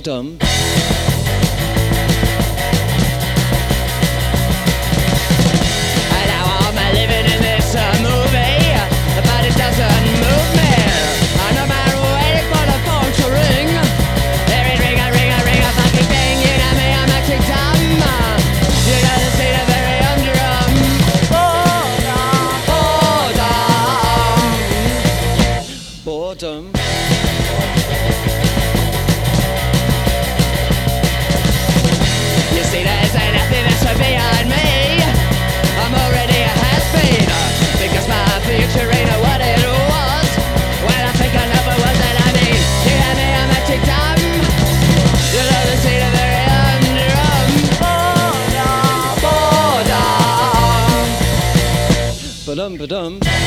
Boredom. And now I'm living in this movie, but it doesn't move me. And no matter waiting for the phone to ring, there is ring a fucking thing. You know me, I'm acting dumb. You gotta see the very underarm. Boredom. You see, there's nothing that's beyond me. I'm already a has-been, because my future ain't what it was. When I think I know what was that I mean. You hear me, I'm acting dumb. You love to see the very underarm. Boredom. Ba-dum, ba-dum.